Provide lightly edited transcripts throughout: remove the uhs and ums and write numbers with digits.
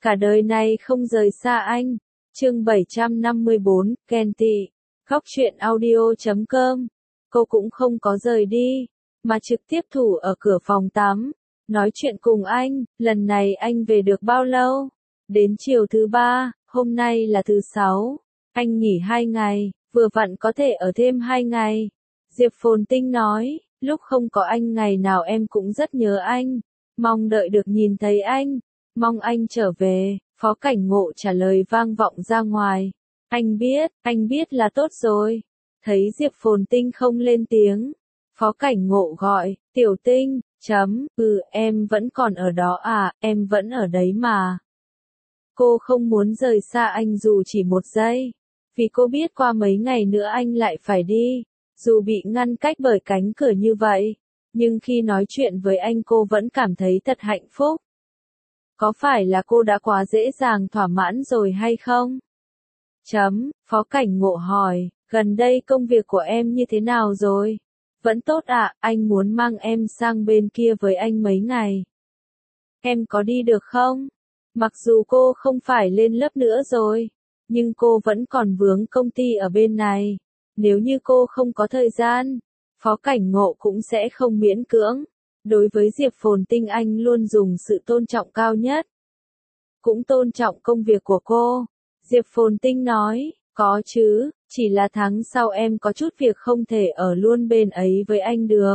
cả đời này không rời xa anh. Chương 754, Kenty. Góc truyện audio.com. Cô cũng không có rời đi, mà trực tiếp thủ ở cửa phòng tắm, nói chuyện cùng anh. Lần này anh về được bao lâu? Đến chiều thứ 3, hôm nay là thứ 6. Anh nghỉ 2 ngày, vừa vặn có thể ở thêm 2 ngày. Diệp Phồn Tinh nói, lúc không có anh ngày nào em cũng rất nhớ anh, mong đợi được nhìn thấy anh, mong anh trở về. Phó Cảnh Ngộ trả lời vang vọng ra ngoài. Anh biết là tốt rồi. Thấy Diệp Phồn Tinh không lên tiếng, Phó Cảnh Ngộ gọi, Tiểu Tinh, em vẫn còn ở đó à, em vẫn ở đấy mà. Cô không muốn rời xa anh dù chỉ một giây, vì cô biết qua mấy ngày nữa anh lại phải đi, dù bị ngăn cách bởi cánh cửa như vậy, nhưng khi nói chuyện với anh cô vẫn cảm thấy thật hạnh phúc. Có phải là cô đã quá dễ dàng thỏa mãn rồi hay không? Phó Cảnh Ngộ hỏi, gần đây công việc của em như thế nào rồi? Vẫn tốt ạ, anh muốn mang em sang bên kia với anh mấy ngày. Em có đi được không? Mặc dù cô không phải lên lớp nữa rồi, nhưng cô vẫn còn vướng công ty ở bên này. Nếu như cô không có thời gian, Phó Cảnh Ngộ cũng sẽ không miễn cưỡng. Đối với Diệp Phồn Tinh anh luôn dùng sự tôn trọng cao nhất. Cũng tôn trọng công việc của cô. Diệp Phồn Tinh nói, có chứ, chỉ là tháng sau em có chút việc không thể ở luôn bên ấy với anh được.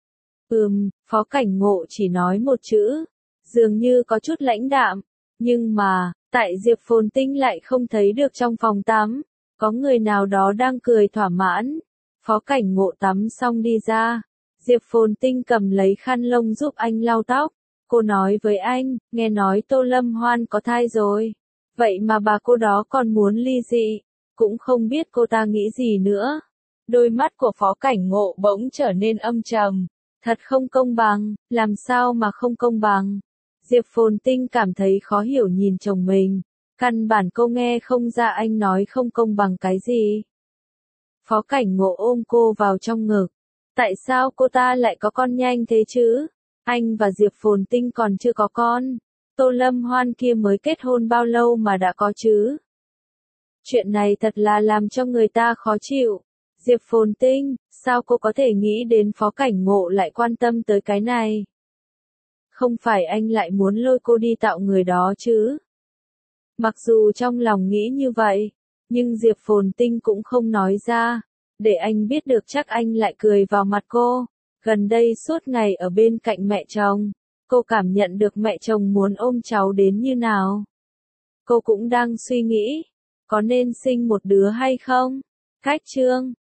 Phó Cảnh Ngộ chỉ nói một chữ, dường như có chút lãnh đạm, nhưng mà, tại Diệp Phồn Tinh lại không thấy được trong phòng tắm, có người nào đó đang cười thỏa mãn. Phó Cảnh Ngộ tắm xong đi ra, Diệp Phồn Tinh cầm lấy khăn lông giúp anh lau tóc. Cô nói với anh, nghe nói Tô Lâm Hoan có thai rồi. Vậy mà bà cô đó còn muốn ly dị, cũng không biết cô ta nghĩ gì nữa. Đôi mắt của Phó Cảnh Ngộ bỗng trở nên âm trầm. Thật không công bằng, làm sao mà không công bằng? Diệp Phồn Tinh cảm thấy khó hiểu nhìn chồng mình. Căn bản cô nghe không ra anh nói không công bằng cái gì. Phó Cảnh Ngộ ôm cô vào trong ngực. Tại sao cô ta lại có con nhanh thế chứ? Anh và Diệp Phồn Tinh còn chưa có con. Tô Lâm Hoan kia mới kết hôn bao lâu mà đã có chứ? Chuyện này thật là làm cho người ta khó chịu. Diệp Phồn Tinh, sao cô có thể nghĩ đến Phó Cảnh Ngộ lại quan tâm tới cái này? Không phải anh lại muốn lôi cô đi tạo người đó chứ? Mặc dù trong lòng nghĩ như vậy, nhưng Diệp Phồn Tinh cũng không nói ra, để anh biết được chắc anh lại cười vào mặt cô. Gần đây suốt ngày ở bên cạnh mẹ chồng, cô cảm nhận được mẹ chồng muốn ôm cháu đến như nào. Cô cũng đang suy nghĩ, có nên sinh một đứa hay không? Cách chương